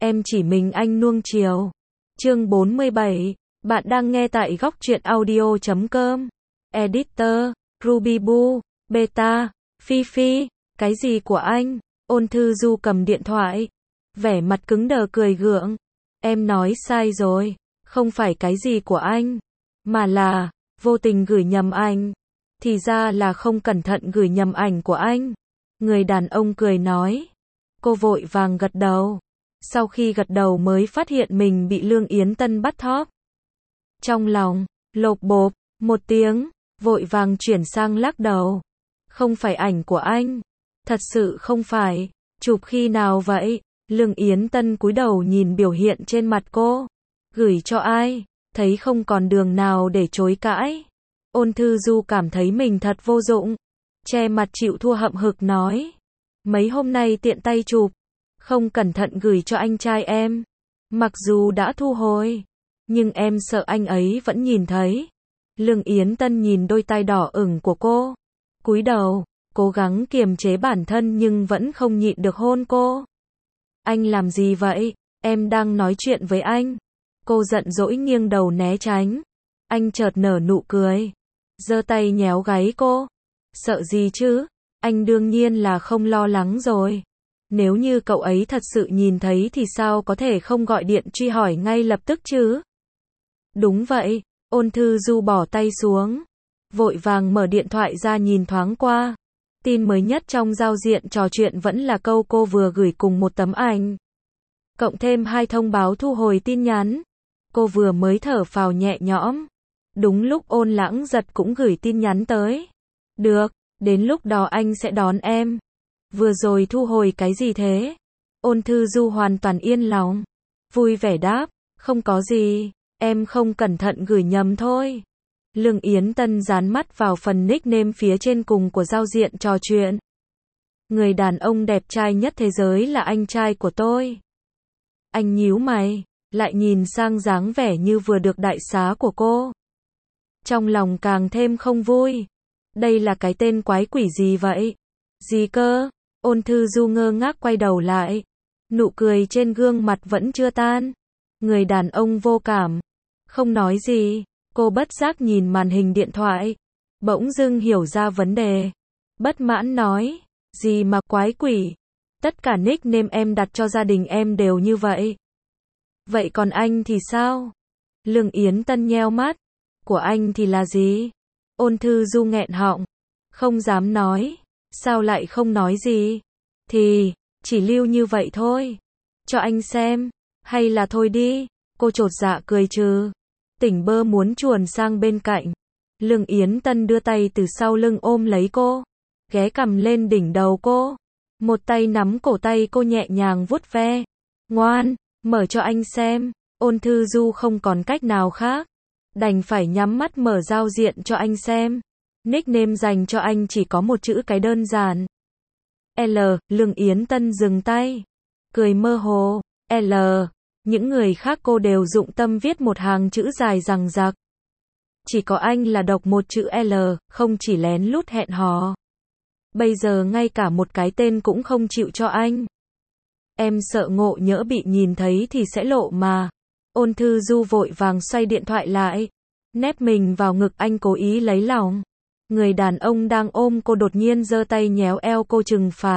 em chỉ mình anh nuông chiều. Chương 47, bạn đang nghe tại góc truyện audio.com. Editor, Ruby Boo, Beta, Fifi, cái gì của anh? Ôn Thư Du cầm điện thoại, vẻ mặt cứng đờ cười gượng. Em nói sai rồi, không phải cái gì của anh, mà là, vô tình gửi nhầm ảnh. Thì ra là không cẩn thận gửi nhầm ảnh của anh. Người đàn ông cười nói. Cô vội vàng gật đầu. Sau khi gật đầu mới phát hiện mình bị Lương Yến Tân bắt thóp. Trong lòng, lộp bộp, một tiếng, vội vàng chuyển sang lắc đầu. Không phải ảnh của anh. Thật sự không phải. Chụp khi nào vậy? Lương Yến Tân cúi đầu nhìn biểu hiện trên mặt cô. Gửi cho ai? Thấy không còn đường nào để chối cãi. Ôn Thư Du cảm thấy mình thật vô dụng. Che mặt chịu thua hậm hực nói. Mấy hôm nay tiện tay chụp. Không cẩn thận gửi cho anh trai em. Mặc dù đã thu hồi, nhưng em sợ anh ấy vẫn nhìn thấy. Lương Yến Tân nhìn đôi tay đỏ ửng của cô. Cúi đầu, cố gắng kiềm chế bản thân nhưng vẫn không nhịn được hôn cô. Anh làm gì vậy? Em đang nói chuyện với anh. Cô giận dỗi nghiêng đầu né tránh. Anh chợt nở nụ cười. Giơ tay nhéo gáy cô. Sợ gì chứ? Anh đương nhiên là không lo lắng rồi. Nếu như cậu ấy thật sự nhìn thấy thì sao có thể không gọi điện truy hỏi ngay lập tức chứ? Đúng vậy, Ôn Thư Du bỏ tay xuống. Vội vàng mở điện thoại ra nhìn thoáng qua. Tin mới nhất trong giao diện trò chuyện vẫn là câu cô vừa gửi cùng một tấm ảnh. Cộng thêm 2 thông báo thu hồi tin nhắn. Cô vừa mới thở phào nhẹ nhõm. Đúng lúc Ôn Lãng Giật cũng gửi tin nhắn tới. Được, đến lúc đó anh sẽ đón em. Vừa rồi thu hồi cái gì thế? Ôn Thư Du hoàn toàn yên lòng. Vui vẻ đáp, không có gì, em không cẩn thận gửi nhầm thôi. Lương Yến Tân dán mắt vào phần nickname phía trên cùng của giao diện trò chuyện. Người đàn ông đẹp trai nhất thế giới là anh trai của tôi. Anh nhíu mày, lại nhìn sang dáng vẻ như vừa được đại xá của cô. Trong lòng càng thêm không vui. Đây là cái tên quái quỷ gì vậy? Gì cơ? Ôn Thư Du ngơ ngác quay đầu lại. Nụ cười trên gương mặt vẫn chưa tan. Người đàn ông vô cảm. Không nói gì. Cô bất giác nhìn màn hình điện thoại. Bỗng dưng hiểu ra vấn đề. Bất mãn nói. Gì mà quái quỷ? Tất cả nickname em đặt cho gia đình em đều như vậy. Vậy còn anh thì sao? Lương Yến Tân nheo mắt. Của anh thì là gì? Ôn Thư Du nghẹn họng. Không dám nói. Sao lại không nói gì? Thì, chỉ lưu như vậy thôi. Cho anh xem. Hay là thôi đi. Cô chột dạ cười trừ. Tỉnh bơ muốn chuồn sang bên cạnh. Lương Yến Tân đưa tay từ sau lưng ôm lấy cô. Ghé cằm lên đỉnh đầu cô. Một tay nắm cổ tay cô nhẹ nhàng vuốt ve. Ngoan, mở cho anh xem. Ôn Thư Du không còn cách nào khác. Đành phải nhắm mắt mở giao diện cho anh xem. Nickname dành cho anh chỉ có một chữ cái đơn giản. L, Lương Yến Tân dừng tay. Cười mơ hồ. L. Những người khác cô đều dụng tâm viết một hàng chữ dài rằng rạc. Chỉ có anh là độc một chữ L, không chỉ lén lút hẹn hò. Bây giờ ngay cả một cái tên cũng không chịu cho anh. Em sợ ngộ nhỡ bị nhìn thấy thì sẽ lộ mà. Ôn Thư Du vội vàng xoay điện thoại lại. Nép mình vào ngực anh cố ý lấy lòng. Người đàn ông đang ôm cô đột nhiên giơ tay nhéo eo cô trừng phạt.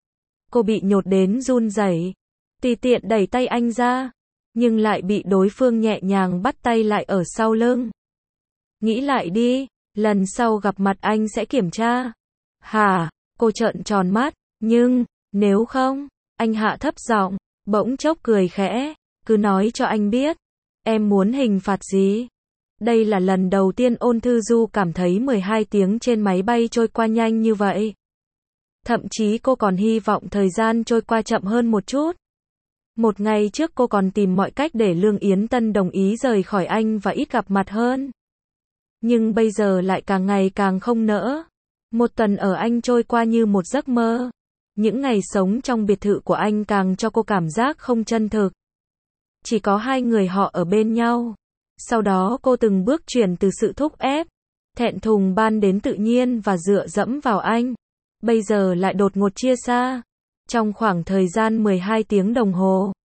Cô bị nhột đến run rẩy. Tùy tiện đẩy tay anh ra. Nhưng lại bị đối phương nhẹ nhàng bắt tay lại ở sau lưng. Nghĩ lại đi, lần sau gặp mặt anh sẽ kiểm tra. Hả? Cô trợn tròn mắt. Nhưng, nếu không, anh hạ thấp giọng, bỗng chốc cười khẽ. Cứ nói cho anh biết. Em muốn hình phạt gì? Đây là lần đầu tiên Ôn Thư Du cảm thấy 12 tiếng trên máy bay trôi qua nhanh như vậy. Thậm chí cô còn hy vọng thời gian trôi qua chậm hơn một chút. Một ngày trước cô còn tìm mọi cách để Lương Yến Tân đồng ý rời khỏi anh và ít gặp mặt hơn. Nhưng bây giờ lại càng ngày càng không nỡ. Một tuần ở anh trôi qua như một giấc mơ. Những ngày sống trong biệt thự của anh càng cho cô cảm giác không chân thực. Chỉ có 2 người họ ở bên nhau. Sau đó cô từng bước chuyển từ sự thúc ép, thẹn thùng ban đến tự nhiên và dựa dẫm vào anh. Bây giờ lại đột ngột chia xa. Trong khoảng thời gian 12 tiếng đồng hồ.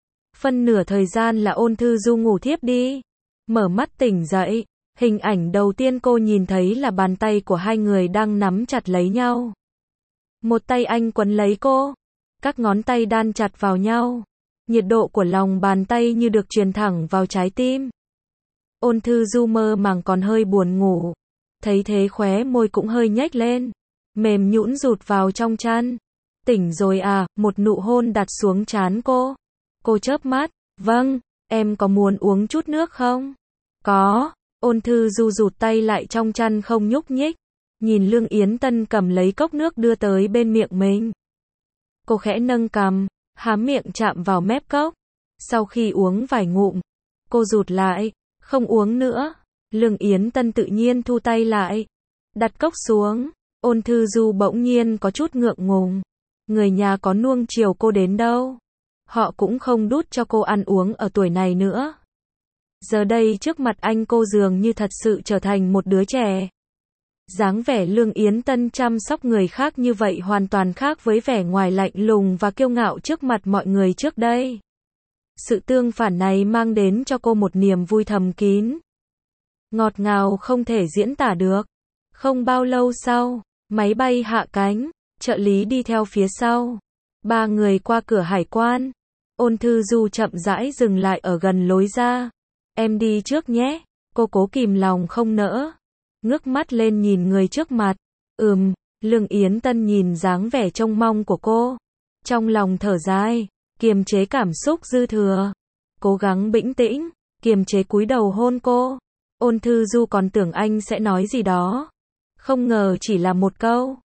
phân nửa thời gian là Ôn Thư Du ngủ thiếp đi. Mở mắt tỉnh dậy, hình ảnh đầu tiên cô nhìn thấy là bàn tay của hai người đang nắm chặt lấy nhau. Một tay anh quấn lấy cô, các ngón tay đan chặt vào nhau. Nhiệt độ của lòng bàn tay như được truyền thẳng vào trái tim. Ôn Thư Du mơ màng còn hơi buồn ngủ. Thấy thế khóe môi cũng hơi nhếch lên, mềm nhũn rụt vào trong chăn. Tỉnh rồi à, một nụ hôn đặt xuống trán cô. Cô chớp mắt, vâng, em có muốn uống chút nước không? Có. Ôn Thư Du rụt tay lại trong chăn không nhúc nhích, nhìn Lương Yến Tân cầm lấy cốc nước đưa tới bên miệng mình. Cô khẽ nâng cằm, há miệng chạm vào mép cốc. Sau khi uống vài ngụm, cô rụt lại, không uống nữa. Lương Yến Tân tự nhiên thu tay lại, đặt cốc xuống. Ôn Thư Du bỗng nhiên có chút ngượng ngùng. Người nhà có nuông chiều cô đến đâu. Họ cũng không đút cho cô ăn uống ở tuổi này nữa. Giờ đây trước mặt anh cô dường như thật sự trở thành một đứa trẻ. Dáng vẻ Lương Yến Tân chăm sóc người khác như vậy hoàn toàn khác với vẻ ngoài lạnh lùng và kiêu ngạo trước mặt mọi người trước đây. Sự tương phản này mang đến cho cô một niềm vui thầm kín. Ngọt ngào không thể diễn tả được. Không bao lâu sau, máy bay hạ cánh, trợ lý đi theo phía sau. Ba người qua cửa hải quan. Ôn Thư Du chậm rãi dừng lại ở gần lối ra. Em đi trước nhé. Cô cố kìm lòng không nỡ. Ngước mắt lên nhìn người trước mặt. Lương Yến Tân nhìn dáng vẻ trông mong của cô. Trong lòng thở dài, kiềm chế cảm xúc dư thừa. Cố gắng bình tĩnh, kiềm chế cúi đầu hôn cô. Ôn Thư Du còn tưởng anh sẽ nói gì đó. Không ngờ chỉ là một câu.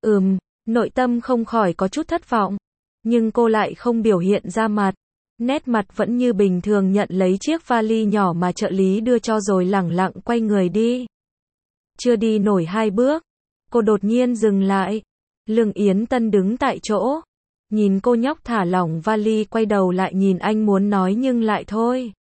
Nội tâm không khỏi có chút thất vọng. Nhưng cô lại không biểu hiện ra mặt. Nét mặt vẫn như bình thường nhận lấy chiếc vali nhỏ mà trợ lý đưa cho rồi lẳng lặng quay người đi. Chưa đi nổi 2 bước, cô đột nhiên dừng lại. Lương Yến Tân đứng tại chỗ, nhìn cô nhóc thả lỏng vali quay đầu lại nhìn anh muốn nói nhưng lại thôi.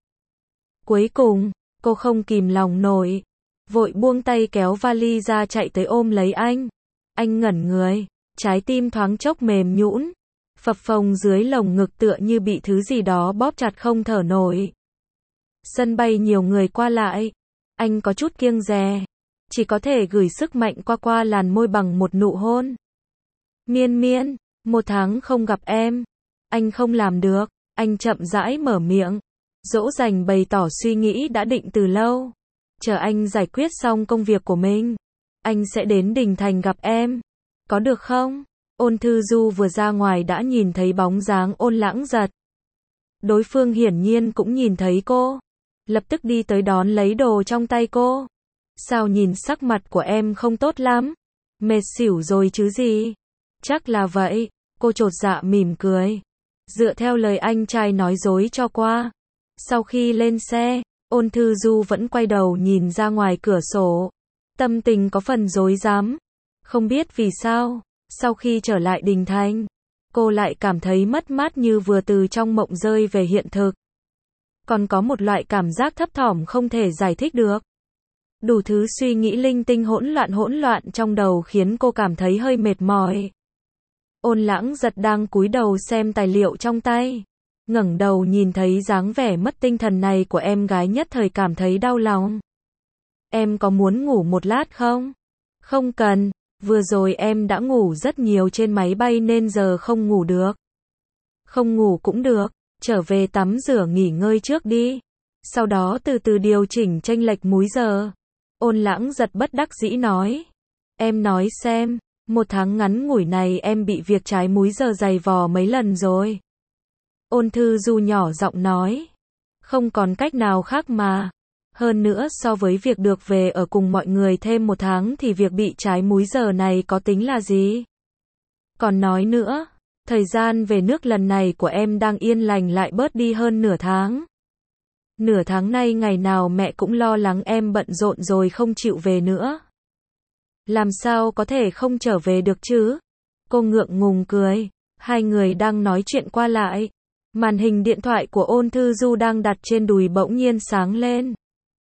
Cuối cùng, cô không kìm lòng nổi, vội buông tay kéo vali ra chạy tới ôm lấy anh. Anh ngẩn người, trái tim thoáng chốc mềm nhũn, phập phồng dưới lồng ngực tựa như bị thứ gì đó bóp chặt không thở nổi. Sân bay nhiều người qua lại, anh có chút kiêng dè, chỉ có thể gửi sức mạnh qua làn môi bằng một nụ hôn. Miên Miên, 1 tháng không gặp em, anh không làm được. Anh chậm rãi mở miệng, dỗ dành bày tỏ suy nghĩ đã định từ lâu. Chờ anh giải quyết xong công việc của mình, anh sẽ đến Đình Thành gặp em. Có được không? Ôn Thư Du vừa ra ngoài đã nhìn thấy bóng dáng Ôn Lãng Giật. Đối phương hiển nhiên cũng nhìn thấy cô, lập tức đi tới đón lấy đồ trong tay cô. Sao nhìn sắc mặt của em không tốt lắm? Mệt xỉu rồi chứ gì? Chắc là vậy. Cô chột dạ mỉm cười, dựa theo lời anh trai nói dối cho qua. Sau khi lên xe, Ôn Thư Du vẫn quay đầu nhìn ra ngoài cửa sổ. Tâm tình có phần rối rắm. Không biết vì sao, sau khi trở lại Đình Thành, cô lại cảm thấy mất mát như vừa từ trong mộng rơi về hiện thực. Còn có một loại cảm giác thấp thỏm không thể giải thích được. Đủ thứ suy nghĩ linh tinh hỗn loạn trong đầu khiến cô cảm thấy hơi mệt mỏi. Ôn Lãng Giật đang cúi đầu xem tài liệu trong tay. Ngẩng đầu nhìn thấy dáng vẻ mất tinh thần này của em gái nhất thời cảm thấy đau lòng. Em có muốn ngủ một lát không? Không cần, vừa rồi em đã ngủ rất nhiều trên máy bay nên giờ không ngủ được. Không ngủ cũng được, trở về tắm rửa nghỉ ngơi trước đi. Sau đó từ từ điều chỉnh chênh lệch múi giờ. Ôn Lãng Giật bất đắc dĩ nói. Em nói xem, 1 tháng ngắn ngủi này em bị việc trái múi giờ dày vò mấy lần rồi. Ôn Thư Du nhỏ giọng nói. Không còn cách nào khác mà. Hơn nữa so với việc được về ở cùng mọi người thêm 1 tháng thì việc bị trái múi giờ này có tính là gì? Còn nói nữa, thời gian về nước lần này của em đang yên lành lại bớt đi hơn nửa tháng. Nửa tháng nay ngày nào mẹ cũng lo lắng em bận rộn rồi không chịu về nữa. Làm sao có thể không trở về được chứ? Cô ngượng ngùng cười. Hai người đang nói chuyện qua lại. Màn hình điện thoại của Ôn Thư Du đang đặt trên đùi bỗng nhiên sáng lên.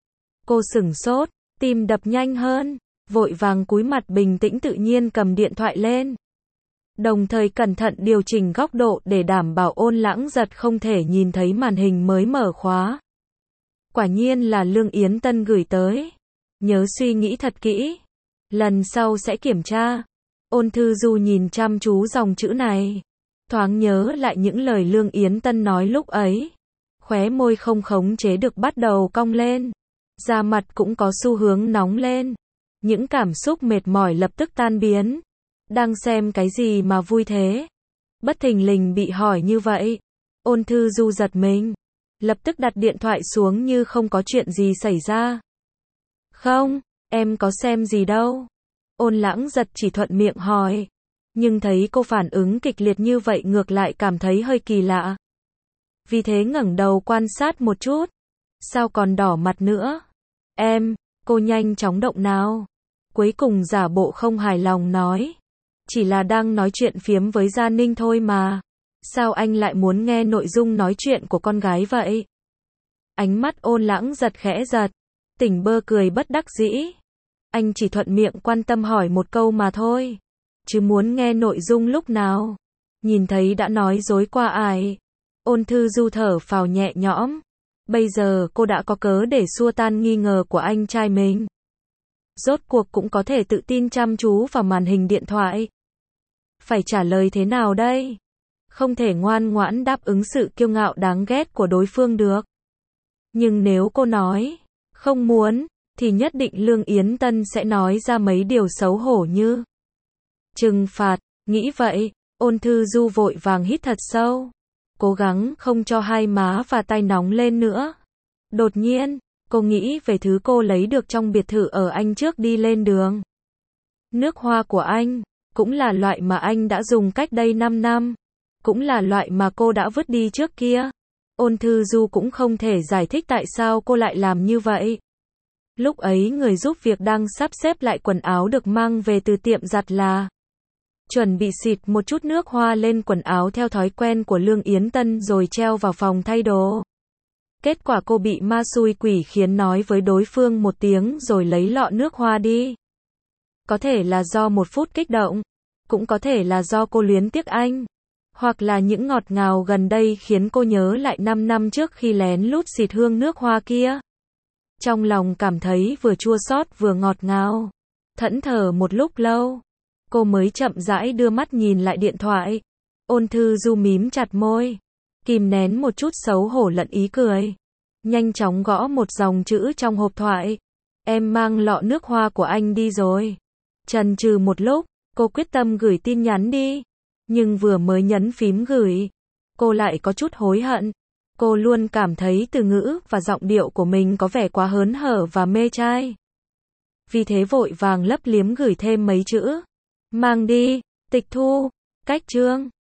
Cô sửng sốt, tim đập nhanh hơn, vội vàng cúi mặt bình tĩnh tự nhiên cầm điện thoại lên. đồng thời cẩn thận điều chỉnh góc độ để đảm bảo Ôn Lãng Giật không thể nhìn thấy màn hình mới mở khóa. Quả nhiên là Lương Yến Tân gửi tới. Nhớ suy nghĩ thật kỹ. Lần sau sẽ kiểm tra. Ôn Thư Du nhìn chăm chú dòng chữ này. Thoáng nhớ lại những lời Lương Yến Tân nói lúc ấy. Khóe môi không khống chế được bắt đầu cong lên. Da mặt cũng có xu hướng nóng lên. Những cảm xúc mệt mỏi lập tức tan biến. Đang xem cái gì mà vui thế? Bất thình lình bị hỏi như vậy. Ôn Thư Du giật mình. Lập tức đặt điện thoại xuống như không có chuyện gì xảy ra. Không, em có xem gì đâu. Ôn Lãng Giật chỉ thuận miệng hỏi. Nhưng thấy cô phản ứng kịch liệt như vậy ngược lại cảm thấy hơi kỳ lạ. Vì thế ngẩng đầu quan sát một chút. Sao còn đỏ mặt nữa? Cô nhanh chóng động nào. Cuối cùng giả bộ không hài lòng nói. Chỉ là đang nói chuyện phiếm với Gia Ninh thôi mà. Sao anh lại muốn nghe nội dung nói chuyện của con gái vậy? Ánh mắt Ôn Lãng Giật khẽ giật. Tỉnh bơ cười bất đắc dĩ. Anh chỉ thuận miệng quan tâm hỏi một câu mà thôi. Chứ muốn nghe nội dung lúc nào? Nhìn thấy đã nói dối qua ai? Ôn Thư Du thở phào nhẹ nhõm. Bây giờ cô đã có cớ để xua tan nghi ngờ của anh trai mình. Rốt cuộc cũng có thể tự tin chăm chú vào màn hình điện thoại. Phải trả lời thế nào đây? Không thể ngoan ngoãn đáp ứng sự kiêu ngạo đáng ghét của đối phương được. Nhưng nếu cô nói không muốn, thì nhất định Lương Yến Tân sẽ nói ra mấy điều xấu hổ như trừng phạt. Nghĩ vậy, Ôn Thư Du vội vàng hít thật sâu. Cố gắng không cho hai má và tay nóng lên nữa. Đột nhiên, cô nghĩ về thứ cô lấy được trong biệt thự ở Anh trước đi lên đường. Nước hoa của anh, cũng là loại mà anh đã dùng cách đây 5 năm. Cũng là loại mà cô đã vứt đi trước kia. Ôn Thư Du cũng không thể giải thích tại sao cô lại làm như vậy. Lúc ấy người giúp việc đang sắp xếp lại quần áo được mang về từ tiệm giặt là chuẩn bị xịt một chút nước hoa lên quần áo theo thói quen của Lương Yến Tân rồi treo vào phòng thay đồ. Kết quả cô bị ma xui quỷ khiến nói với đối phương một tiếng rồi lấy lọ nước hoa đi. Có thể là do một phút kích động, cũng có thể là do cô luyến tiếc anh, hoặc là những ngọt ngào gần đây khiến cô nhớ lại 5 năm trước khi lén lút xịt hương nước hoa kia. Trong lòng cảm thấy vừa chua xót vừa ngọt ngào. Thẫn thờ một lúc lâu, cô mới chậm rãi đưa mắt nhìn lại điện thoại. Ôn Thư Du mím chặt môi, kìm nén một chút xấu hổ lẫn ý cười. Nhanh chóng gõ một dòng chữ trong hộp thoại. Em mang lọ nước hoa của anh đi rồi. Chần chừ một lúc, cô quyết tâm gửi tin nhắn đi. Nhưng vừa mới nhấn phím gửi, cô lại có chút hối hận. Cô luôn cảm thấy từ ngữ và giọng điệu của mình có vẻ quá hớn hở và mê trai. Vì thế vội vàng lấp liếm gửi thêm mấy chữ. Mang đi, tịch thu, cách chương.